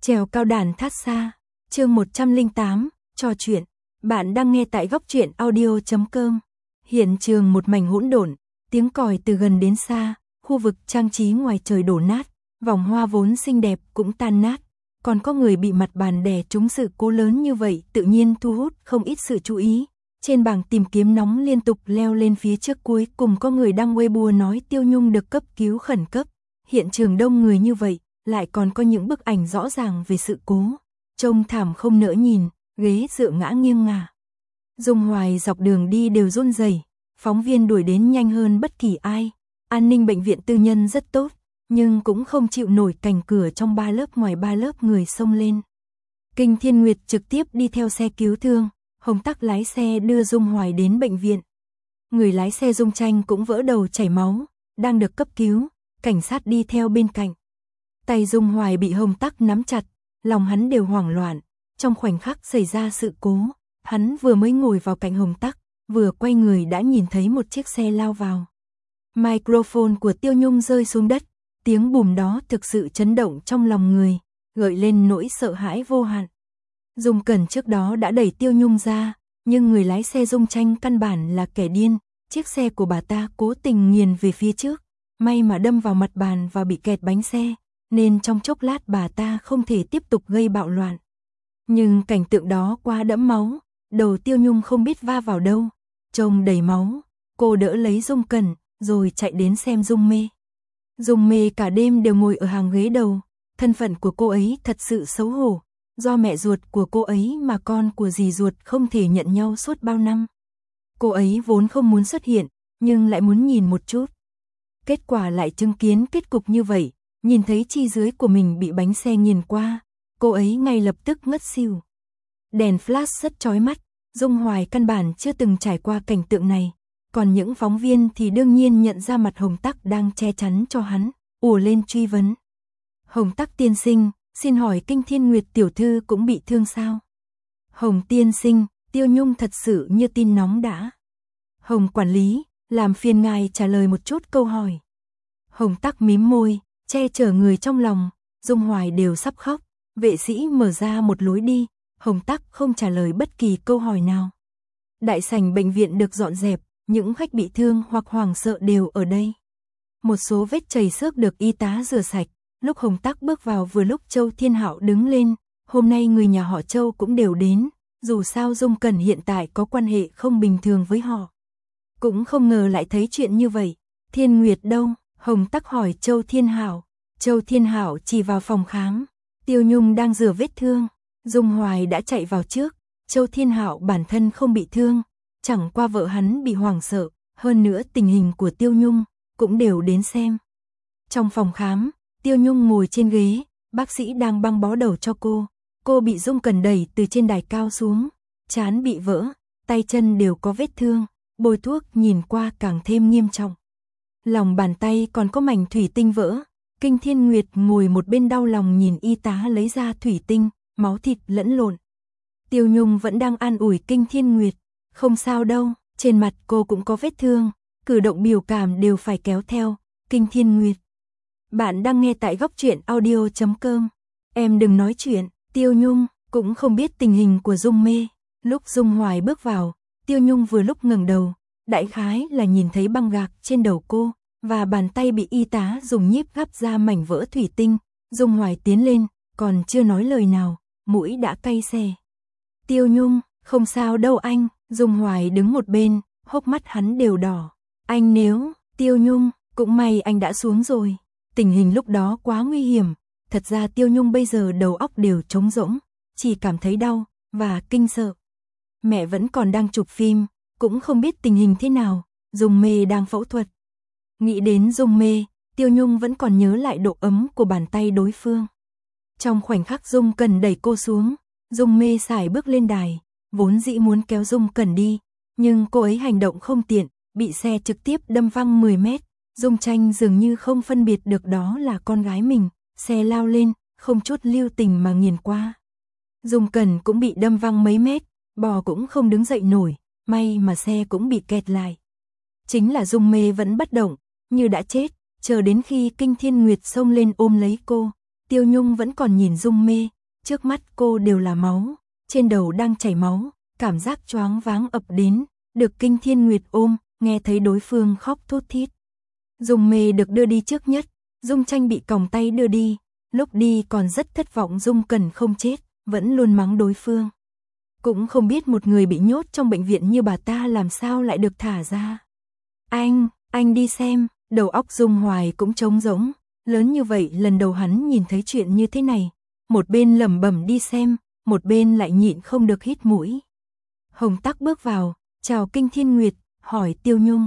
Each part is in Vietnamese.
Trèo cao đàn thát xa, chương 108, trò chuyện. Bạn đang nghe tại góc truyện audio.com. Hiện trường một mảnh hỗn độn, tiếng còi từ gần đến xa, khu vực trang trí ngoài trời đổ nát, vòng hoa vốn xinh đẹp cũng tan nát. Còn có người bị mặt bàn đè trúng sự cố lớn như vậy tự nhiên thu hút không ít sự chú ý. Trên bảng tìm kiếm nóng liên tục leo lên phía trước, cuối cùng có người đăng Weibo nói Tiêu Nhung được cấp cứu khẩn cấp. Hiện trường đông người như vậy, lại còn có những bức ảnh rõ ràng về sự cố. Trông thảm không nỡ nhìn, ghế dựa ngã nghiêng ngả. Dung Hoài dọc đường đi đều run rẩy, phóng viên đuổi đến nhanh hơn bất kỳ ai. An ninh bệnh viện tư nhân rất tốt, nhưng cũng không chịu nổi cảnh cửa trong 3 lớp ngoài 3 lớp người xông lên. Kinh Thiên Nguyệt trực tiếp đi theo xe cứu thương, Hồng Tắc lái xe đưa Dung Hoài đến bệnh viện. Người lái xe Dung Tranh cũng vỡ đầu chảy máu, đang được cấp cứu, cảnh sát đi theo bên cạnh. Tay Dung Hoài bị Hồng Tắc nắm chặt, lòng hắn đều hoảng loạn. Trong khoảnh khắc xảy ra sự cố, hắn vừa mới ngồi vào cạnh Hồng Tắc, vừa quay người đã nhìn thấy một chiếc xe lao vào. Microphone của Tiêu Nhung rơi xuống đất, tiếng bùm đó thực sự chấn động trong lòng người, gợi lên nỗi sợ hãi vô hạn. Dung Cẩn trước đó đã đẩy Tiêu Nhung ra, nhưng người lái xe Dung Tranh căn bản là kẻ điên, chiếc xe của bà ta cố tình nghiền về phía trước, may mà đâm vào mặt bàn và bị kẹt bánh xe, nên trong chốc lát bà ta không thể tiếp tục gây bạo loạn. Nhưng cảnh tượng đó quá đẫm máu, đầu Tiêu Nhung không biết va vào đâu, trông đầy máu, cô đỡ lấy Dung Cẩn, rồi chạy đến xem Dung Mê. Dung Mê cả đêm đều ngồi ở hàng ghế đầu, thân phận của cô ấy thật sự xấu hổ, do mẹ ruột của cô ấy mà con của dì ruột không thể nhận nhau suốt bao năm. Cô ấy vốn không muốn xuất hiện, nhưng lại muốn nhìn một chút. Kết quả lại chứng kiến kết cục như vậy, nhìn thấy chi dưới của mình bị bánh xe nghiền qua, cô ấy ngay lập tức ngất xỉu. Đèn flash rất chói mắt, Dung Hoài căn bản chưa từng trải qua cảnh tượng này, còn những phóng viên thì đương nhiên nhận ra mặt Hồng Tắc đang che chắn cho hắn, ùa lên truy vấn. Hồng Tắc tiên sinh, xin hỏi Kinh Thiên Nguyệt tiểu thư cũng bị thương sao? Hồng tiên sinh, Tiêu Nhung thật sự như tin nóng đã. Hồng quản lý, làm phiền ngài trả lời một chút câu hỏi. Hồng Tắc mím môi, che chở người trong lòng, Dung Hoài đều sắp khóc, vệ sĩ mở ra một lối đi, Hồng Tắc không trả lời bất kỳ câu hỏi nào. Đại sảnh bệnh viện được dọn dẹp, những khách bị thương hoặc hoảng sợ đều ở đây. Một số vết chảy xước được y tá rửa sạch, lúc Hồng Tắc bước vào vừa lúc Châu Thiên Hạo đứng lên, hôm nay người nhà họ Châu cũng đều đến, dù sao Dung Cẩn hiện tại có quan hệ không bình thường với họ. Cũng không ngờ lại thấy chuyện như vậy. Thiên Nguyệt đâu? Hồng Tắc hỏi Châu Thiên Hạo. Châu Thiên Hạo chỉ vào phòng khám, Tiêu Nhung đang rửa vết thương, Dung Hoài đã chạy vào trước, Châu Thiên Hạo bản thân không bị thương, chẳng qua vợ hắn bị hoảng sợ, hơn nữa tình hình của Tiêu Nhung cũng đều đến xem. Trong phòng khám, Tiêu Nhung ngồi trên ghế, bác sĩ đang băng bó đầu cho cô bị Dung Cẩn đẩy từ trên đài cao xuống, trán bị vỡ, tay chân đều có vết thương, bôi thuốc nhìn qua càng thêm nghiêm trọng. Lòng bàn tay còn có mảnh thủy tinh vỡ. Kinh Thiên Nguyệt ngồi một bên đau lòng nhìn y tá lấy ra thủy tinh, máu thịt lẫn lộn. Tiêu Nhung vẫn đang an ủi Kinh Thiên Nguyệt, không sao đâu, trên mặt cô cũng có vết thương, cử động biểu cảm đều phải kéo theo. Kinh Thiên Nguyệt, bạn đang nghe tại góc truyện audio.com. Em đừng nói chuyện. Tiêu Nhung cũng không biết tình hình của Dung Mê. Lúc Dung Hoài bước vào, Tiêu Nhung vừa lúc ngẩng đầu, đại khái là nhìn thấy băng gạc trên đầu cô, và bàn tay bị y tá dùng nhíp gắp ra mảnh vỡ thủy tinh. Dung Hoài tiến lên, còn chưa nói lời nào, mũi đã cay xè. Tiêu Nhung, không sao đâu anh. Dung Hoài đứng một bên, hốc mắt hắn đều đỏ. Anh nếu, Tiêu Nhung, cũng may anh đã xuống rồi. Tình hình lúc đó quá nguy hiểm, thật ra Tiêu Nhung bây giờ đầu óc đều trống rỗng, chỉ cảm thấy đau và kinh sợ. Mẹ vẫn còn đang chụp phim, cũng không biết tình hình thế nào, Dung Mê đang phẫu thuật. Nghĩ đến Dung Mê, Tiêu Nhung vẫn còn nhớ lại độ ấm của bàn tay đối phương. Trong khoảnh khắc Dung Cẩn đẩy cô xuống, Dung Mê sải bước lên đài, vốn dĩ muốn kéo Dung Cẩn đi, nhưng cô ấy hành động không tiện, bị xe trực tiếp đâm văng 10 mét. Dung Tranh dường như không phân biệt được đó là con gái mình, xe lao lên, không chút lưu tình mà nghiền qua. Dung Cẩn cũng bị đâm văng mấy mét, bò cũng không đứng dậy nổi, may mà xe cũng bị kẹt lại. Chính là Dung Mê vẫn bất động, như đã chết, chờ đến khi Kinh Thiên Nguyệt xông lên ôm lấy cô, Tiêu Nhung vẫn còn nhìn Dung Mê, trước mắt cô đều là máu, trên đầu đang chảy máu, cảm giác choáng váng ập đến, được Kinh Thiên Nguyệt ôm, nghe thấy đối phương khóc thút thít. Dung Mê được đưa đi trước nhất, Dung Tranh bị còng tay đưa đi, lúc đi còn rất thất vọng Dung Cẩn không chết, vẫn luôn mắng đối phương. Cũng không biết một người bị nhốt trong bệnh viện như bà ta làm sao lại được thả ra. Anh đi xem, đầu óc Dung Hoài cũng trống rỗng, lớn như vậy lần đầu hắn nhìn thấy chuyện như thế này, một bên lẩm bẩm đi xem, một bên lại nhịn không được hít mũi. Hồng Tắc bước vào, chào Kinh Thiên Nguyệt, hỏi Tiêu Nhung.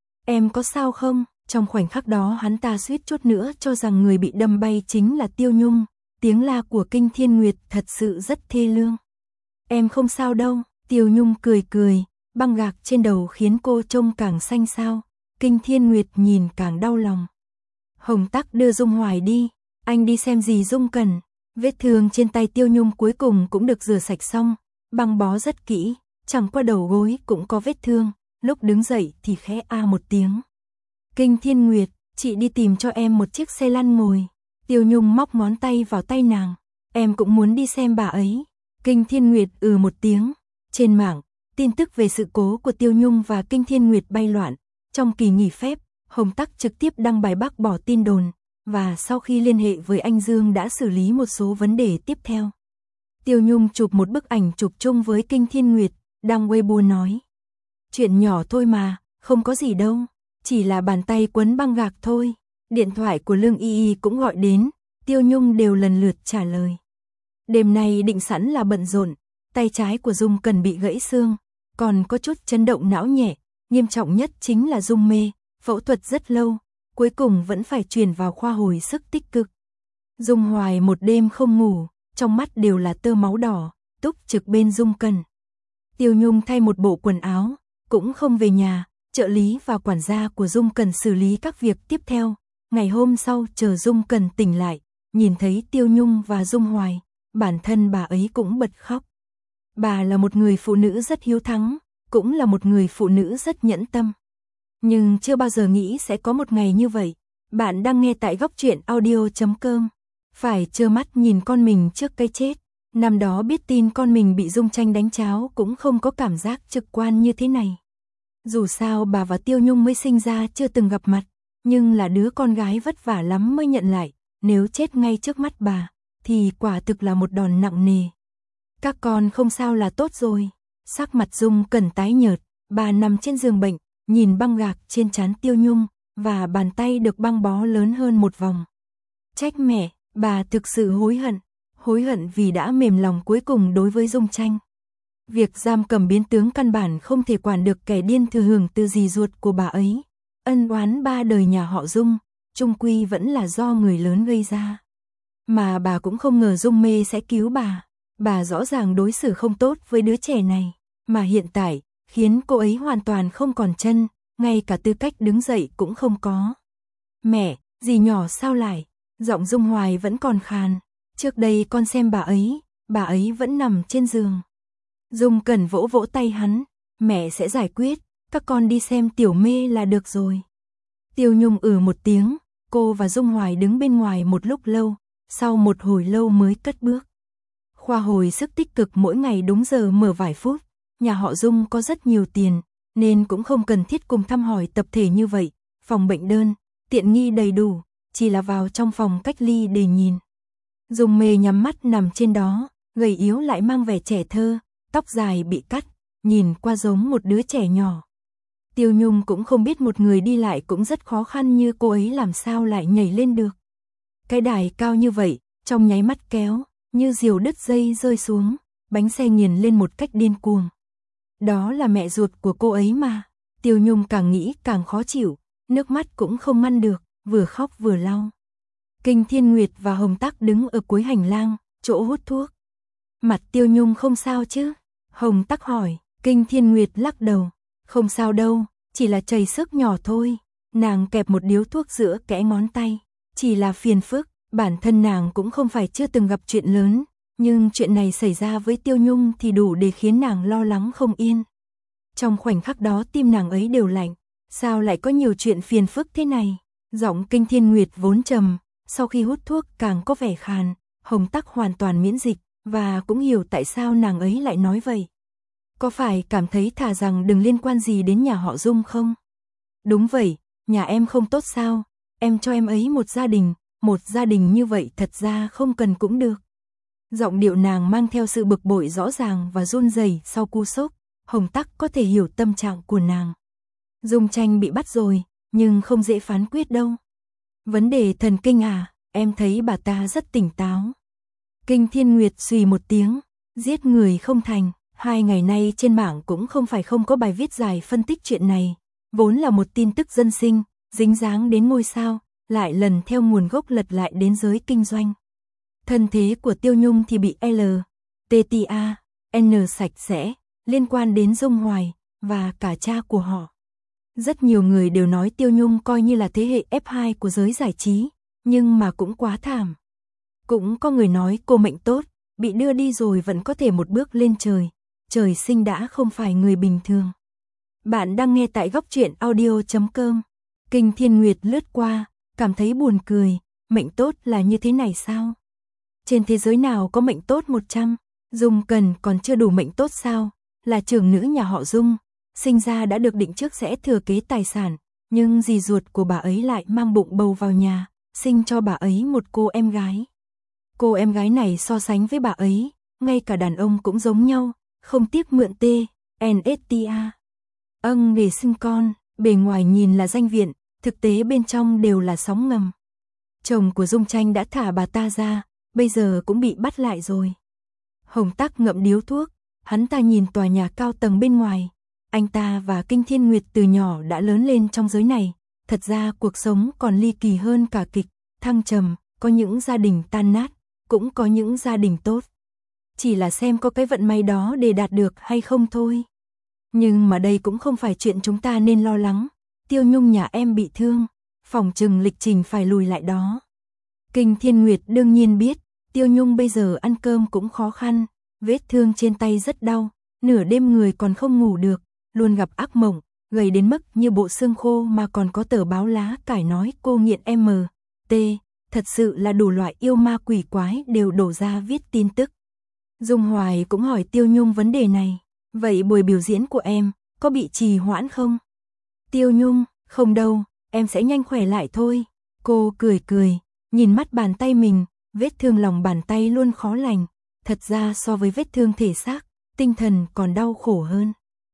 Em có sao không? Trong khoảnh khắc đó hắn ta suýt chút nữa cho rằng người bị đâm bay chính là Tiêu Nhung, tiếng la của Kinh Thiên Nguyệt thật sự rất thê lương. Em không sao đâu, Tiêu Nhung cười cười, băng gạc trên đầu khiến cô trông càng xanh xao, Kinh Thiên Nguyệt nhìn càng đau lòng. Hồng Tắc đưa Dung Hoài đi, anh đi xem gì Dung cần. Vết thương trên tay Tiêu Nhung cuối cùng cũng được rửa sạch xong, băng bó rất kỹ, chẳng qua đầu gối cũng có vết thương, lúc đứng dậy thì khẽ a một tiếng. Kinh Thiên Nguyệt, chị đi tìm cho em một chiếc xe lăn ngồi. Tiêu Nhung móc ngón tay vào tay nàng, em cũng muốn đi xem bà ấy. Kinh Thiên Nguyệt một tiếng. Trên mạng, tin tức về sự cố của Tiêu Nhung và Kinh Thiên Nguyệt bay loạn. Trong kỳ nghỉ phép, Hồng Tắc trực tiếp đăng bài bác bỏ tin đồn, và sau khi liên hệ với anh Dương đã xử lý một số vấn đề tiếp theo. Tiêu Nhung chụp một bức ảnh chụp chung với Kinh Thiên Nguyệt, đăng Weibo nói. Chuyện nhỏ thôi mà, không có gì đâu, chỉ là bàn tay quấn băng gạc thôi. Điện thoại của Lương Y Y cũng gọi đến, Tiêu Nhung đều lần lượt trả lời. Đêm nay định sẵn là bận rộn, tay trái của Dung Cần bị gãy xương, còn có chút chấn động não nhẹ, nghiêm trọng nhất chính là Dung mê, phẫu thuật rất lâu, cuối cùng vẫn phải chuyển vào khoa hồi sức tích cực. Dung Hoài một đêm không ngủ, trong mắt đều là tơ máu đỏ, túc trực bên Dung Cần. Tiêu Nhung thay một bộ quần áo, cũng không về nhà, trợ lý và quản gia của Dung Cần xử lý các việc tiếp theo. Ngày hôm sau chờ Dung Cần tỉnh lại, nhìn thấy Tiêu Nhung và Dung Hoài, bản thân bà ấy cũng bật khóc. Bà là một người phụ nữ rất hiếu thắng, cũng là một người phụ nữ rất nhẫn tâm. Nhưng chưa bao giờ nghĩ sẽ có một ngày như vậy. Bạn đang nghe tại góc truyện audio.com. Phải trơ mắt nhìn con mình trước cái chết. Năm đó biết tin con mình bị Dung Tranh đánh cháo cũng không có cảm giác trực quan như thế này. Dù sao bà và Tiêu Nhung mới sinh ra chưa từng gặp mặt, nhưng là đứa con gái vất vả lắm mới nhận lại, nếu chết ngay trước mắt bà, thì quả thực là một đòn nặng nề. Các con không sao là tốt rồi. Sắc mặt Dung Cần tái nhợt, bà nằm trên giường bệnh, nhìn băng gạc trên trán Tiêu Nhung, và bàn tay được băng bó lớn hơn một vòng. Trách mẹ, bà thực sự hối hận vì đã mềm lòng cuối cùng đối với Dung Tranh. Việc giam cầm biến tướng căn bản không thể quản được kẻ điên thừa hưởng từ dì ruột của bà ấy. Ân oán ba đời nhà họ Dung, chung quy vẫn là do người lớn gây ra. Mà bà cũng không ngờ Dung mê sẽ cứu bà. Bà rõ ràng đối xử không tốt với đứa trẻ này, mà hiện tại, khiến cô ấy hoàn toàn không còn chân, ngay cả tư cách đứng dậy cũng không có. Mẹ, dì nhỏ sao lại? Giọng Dung Hoài vẫn còn khàn. Trước đây con xem bà ấy vẫn nằm trên giường. Dung Cẩn vỗ vỗ tay hắn, mẹ sẽ giải quyết, các con đi xem Tiểu Mê là được rồi. Tiêu Nhung một tiếng, cô và Dung Hoài đứng bên ngoài một lúc lâu, sau một hồi lâu mới cất bước. Khoa hồi sức tích cực mỗi ngày đúng giờ mở vài phút, nhà họ Dung có rất nhiều tiền, nên cũng không cần thiết cùng thăm hỏi tập thể như vậy, phòng bệnh đơn, tiện nghi đầy đủ, chỉ là vào trong phòng cách ly để nhìn. Dung Mê nhắm mắt nằm trên đó, gầy yếu lại mang vẻ trẻ thơ, tóc dài bị cắt, nhìn qua giống một đứa trẻ nhỏ. Tiêu Nhung cũng không biết một người đi lại cũng rất khó khăn như cô ấy làm sao lại nhảy lên được. Cái đài cao như vậy, trong nháy mắt kéo, như diều đứt dây rơi xuống, bánh xe nghiền lên một cách điên cuồng. Đó là mẹ ruột của cô ấy mà. Tiêu Nhung càng nghĩ càng khó chịu, nước mắt cũng không ngăn được, vừa khóc vừa lau. Kinh Thiên Nguyệt và Hồng Tắc đứng ở cuối hành lang, chỗ hút thuốc. Mặt Tiêu Nhung không sao chứ? Hồng Tắc hỏi. Kinh Thiên Nguyệt lắc đầu. Không sao đâu, chỉ là chảy xước nhỏ thôi. Nàng kẹp một điếu thuốc giữa kẽ ngón tay. Chỉ là phiền phức, bản thân nàng cũng không phải chưa từng gặp chuyện lớn. Nhưng chuyện này xảy ra với Tiêu Nhung thì đủ để khiến nàng lo lắng không yên. Trong khoảnh khắc đó tim nàng ấy đều lạnh. Sao lại có nhiều chuyện phiền phức thế này? Giọng Kinh Thiên Nguyệt vốn trầm, sau khi hút thuốc càng có vẻ khàn. Hồng Tắc hoàn toàn miễn dịch, và cũng hiểu tại sao nàng ấy lại nói vậy. Có phải cảm thấy thà rằng đừng liên quan gì đến nhà họ Dung không? Đúng vậy, nhà em không tốt sao? Em cho em ấy một gia đình như vậy thật ra không cần cũng được. Giọng điệu nàng mang theo sự bực bội rõ ràng và run rẩy sau cú sốc. Hồng Tắc có thể hiểu tâm trạng của nàng. Dung Tranh bị bắt rồi, nhưng không dễ phán quyết đâu. Vấn đề thần kinh à, em thấy bà ta rất tỉnh táo. Kinh Thiên Nguyệt xùy một tiếng, giết người không thành. 2 ngày nay trên mạng cũng không phải không có bài viết dài phân tích chuyện này. Vốn là một tin tức dân sinh, dính dáng đến ngôi sao, lại lần theo nguồn gốc lật lại đến giới kinh doanh. Thân thế của Tiêu Nhung thì bị N sạch sẽ, liên quan đến Dung Hoài, và cả cha của họ. Rất nhiều người đều nói Tiêu Nhung coi như là thế hệ F2 của giới giải trí, nhưng mà cũng quá thảm. Cũng có người nói cô mệnh tốt, bị đưa đi rồi vẫn có thể một bước lên trời. Trời sinh đã không phải người bình thường. Bạn đang nghe tại góc truyện audio.com. Kinh Thiên Nguyệt lướt qua, cảm thấy buồn cười. Mệnh tốt là như thế này sao? Trên thế giới nào có mệnh tốt 100? Dung Cần còn chưa đủ mệnh tốt sao? Là trưởng nữ nhà họ Dung, sinh ra đã được định trước sẽ thừa kế tài sản, nhưng dì ruột của bà ấy lại mang bụng bầu vào nhà, sinh cho bà ấy một cô em gái. Cô em gái này so sánh với bà ấy, ngay cả đàn ông cũng giống nhau, không tiếc mượn NSTA để sinh con, bề ngoài nhìn là danh viện, thực tế bên trong đều là sóng ngầm. Chồng của Dung Tranh đã thả bà ta ra, bây giờ cũng bị bắt lại rồi. Hồng Tắc ngậm điếu thuốc, hắn ta nhìn tòa nhà cao tầng bên ngoài. Anh ta và Kinh Thiên Nguyệt từ nhỏ đã lớn lên trong giới này, thật ra cuộc sống còn ly kỳ hơn cả kịch, thăng trầm, có những gia đình tan nát, cũng có những gia đình tốt. Chỉ là xem có cái vận may đó để đạt được hay không thôi. Nhưng mà đây cũng không phải chuyện chúng ta nên lo lắng. Tiêu Nhung nhà em bị thương, phòng trừng lịch trình phải lùi lại đó. Kinh Thiên Nguyệt đương nhiên biết, Tiêu Nhung bây giờ ăn cơm cũng khó khăn, vết thương trên tay rất đau, nửa đêm người còn không ngủ được, luôn gặp ác mộng, gầy đến mức như bộ xương khô mà còn có tờ báo lá cải nói cô nghiện MT, thật sự là đủ loại yêu ma quỷ quái đều đổ ra viết tin tức. Dung Hoài cũng hỏi Tiêu Nhung vấn đề này, vậy buổi biểu diễn của em, có bị trì hoãn không? Tiêu Nhung, không đâu, em sẽ nhanh khỏe lại thôi. Cô cười cười, nhìn mắt bàn tay mình, vết thương lòng bàn tay luôn khó lành, thật ra so với vết thương thể xác, tinh thần còn đau khổ hơn.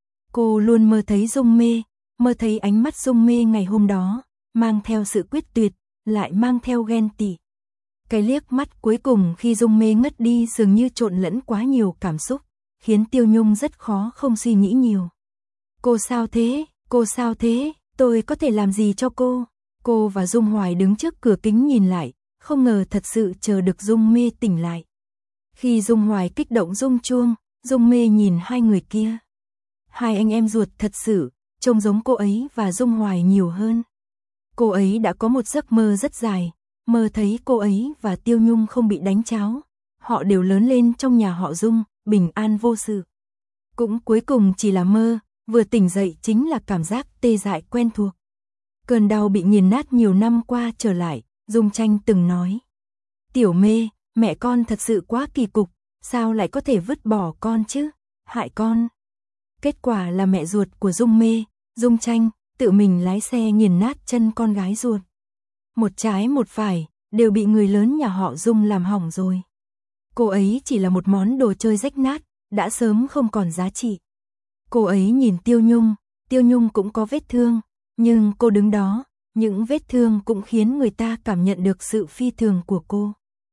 Cô luôn mơ thấy Dung mê, mơ thấy ánh mắt Dung mê ngày hôm đó, mang theo sự quyết tuyệt, lại mang theo ghen tị. Cái liếc mắt cuối cùng khi Dung mê ngất đi dường như trộn lẫn quá nhiều cảm xúc, khiến Tiêu Nhung rất khó không suy nghĩ nhiều. Cô sao thế? Cô sao thế? Tôi có thể làm gì cho cô? Cô và Dung Hoài đứng trước cửa kính nhìn lại, không ngờ thật sự chờ được Dung mê tỉnh lại. Khi Dung Hoài kích động rung chuông, Dung mê nhìn hai người kia. Hai anh em ruột thật sự, trông giống cô ấy và Dung Hoài nhiều hơn. Cô ấy đã có một giấc mơ rất dài, mơ thấy cô ấy và Tiêu Nhung không bị đánh tráo. Họ đều lớn lên trong nhà họ Dung, bình an vô sự. Cũng cuối cùng chỉ là mơ, vừa tỉnh dậy chính là cảm giác tê dại quen thuộc. Cơn đau bị nghiền nát nhiều năm qua trở lại, Dung Tranh từng nói. Tiểu mê, mẹ con thật sự quá kỳ cục, sao lại có thể vứt bỏ con chứ, hại con. Kết quả là mẹ ruột của Dung mê, Dung Tranh, tự mình lái xe nghiền nát chân con gái ruột. Một trái một phải, đều bị người lớn nhà họ Dung làm hỏng rồi. Cô ấy chỉ là một món đồ chơi rách nát, đã sớm không còn giá trị. Cô ấy nhìn Tiêu Nhung cũng có vết thương, nhưng cô đứng đó, những vết thương cũng khiến người ta cảm nhận được sự phi thường của cô.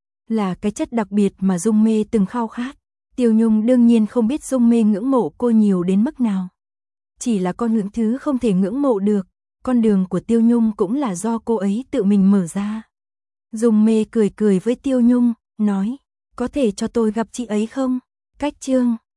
Là cái chất đặc biệt mà Dung mê từng khao khát. Tiêu Nhung đương nhiên không biết Dung mê ngưỡng mộ cô nhiều đến mức nào. Chỉ là con những thứ không thể ngưỡng mộ được, con đường của Tiêu Nhung cũng là do cô ấy tự mình mở ra. Dung mê cười cười với Tiêu Nhung, nói, có thể cho tôi gặp chị ấy không? Cách chương